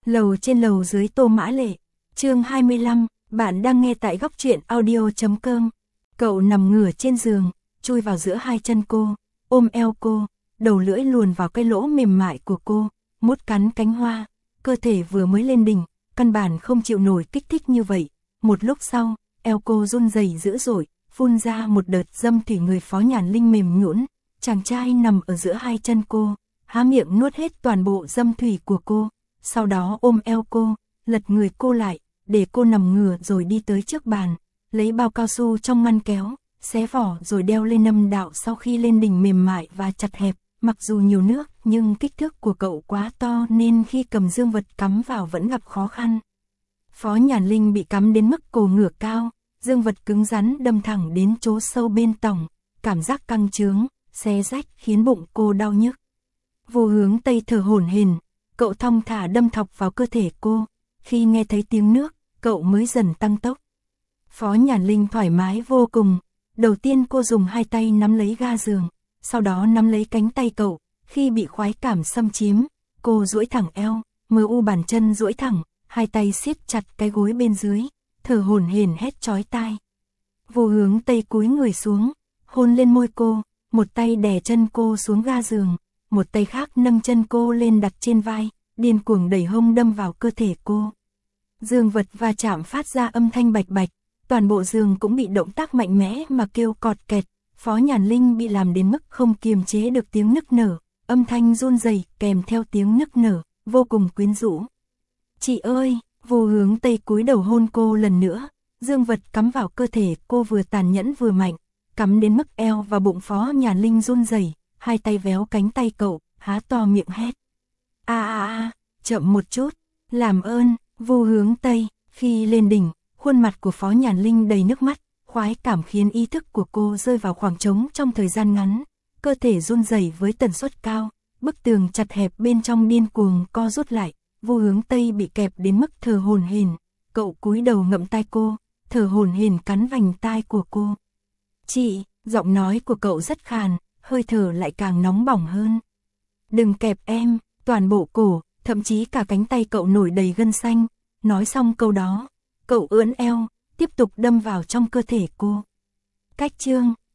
Lầu trên lầu dưới Tô Mã Lệ. Chương 25, bạn đang nghe tại góc truyện audio.com. Cậu nằm ngửa trên giường, chui vào giữa hai chân cô, ôm eo cô, đầu lưỡi luồn vào cái lỗ mềm mại của cô, mút cắn cánh hoa, cơ thể vừa mới lên đỉnh, căn bản không chịu nổi kích thích như vậy. Một lúc sau, eo cô run rẩy dữ dội, phun ra một đợt dâm thủy. Người Phó Nhàn Linh mềm nhũn, chàng trai nằm ở giữa hai chân cô, há miệng nuốt hết toàn bộ dâm thủy của cô, sau đó ôm eo cô, lật người cô lại, để cô nằm ngửa rồi đi tới trước bàn, lấy bao cao su trong ngăn kéo, xé vỏ rồi đeo lên âm đạo. Sau khi lên đỉnh mềm mại và chặt hẹp, mặc dù nhiều nước nhưng kích thước của cậu quá to nên khi cầm dương vật cắm vào vẫn gặp khó khăn. Phó Nhàn Linh bị cắm đến mức cổ ngửa cao, dương vật cứng rắn đâm thẳng đến chỗ sâu bên tòng, cảm giác căng trướng, xé rách khiến bụng cô đau nhức. Vô Hướng Tây thở hổn hển, cậu thong thả đâm thọc vào cơ thể cô, khi nghe thấy tiếng nước, cậu mới dần tăng tốc. Phó Nhàn Linh thoải mái vô cùng, đầu tiên cô dùng hai tay nắm lấy ga giường, sau đó nắm lấy cánh tay cậu, khi bị khoái cảm xâm chiếm, cô duỗi thẳng eo, bàn chân duỗi thẳng, hai tay siết chặt cái gối bên dưới, thở hổn hển hét chói tai. Vô Hướng Tây cúi người xuống, hôn lên môi cô, một tay đè chân cô xuống ga giường, một tay khác nâng chân cô lên đặt trên vai, điên cuồng đẩy hông đâm vào cơ thể cô. Dương vật va chạm phát ra âm thanh bạch bạch, toàn bộ giường cũng bị động tác mạnh mẽ mà kêu cọt kẹt. Phó Nhàn Linh bị làm đến mức không kiềm chế được tiếng nức nở, âm thanh run rẩy kèm theo tiếng nức nở, vô cùng quyến rũ. Chị ơi! Vô Hướng Tây cúi đầu hôn cô lần nữa, dương vật cắm vào cơ thể cô vừa tàn nhẫn vừa mạnh, cắm đến mức eo và bụng Phó Nhàn Linh run rẩy, hai tay véo cánh tay cậu, há to miệng hét. Chậm một chút, làm ơn. Vô Hướng Tây, khi lên đỉnh, khuôn mặt của Phó Nhàn Linh đầy nước mắt, khoái cảm khiến ý thức của cô rơi vào khoảng trống trong thời gian ngắn, cơ thể run rẩy với tần suất cao, bức tường chặt hẹp bên trong điên cuồng co rút lại. Vô Hướng Tây bị kẹp đến mức thở hổn hển, cậu cúi đầu ngậm tai cô, thở hổn hển cắn vành tai của cô. Chị! Giọng nói của cậu rất khàn, hơi thở lại càng nóng bỏng hơn. Đừng kẹp em! Toàn bộ cổ, thậm chí cả cánh tay cậu nổi đầy gân xanh. Nói xong câu đó, cậu ưỡn eo, tiếp tục đâm vào trong cơ thể cô. Cách chương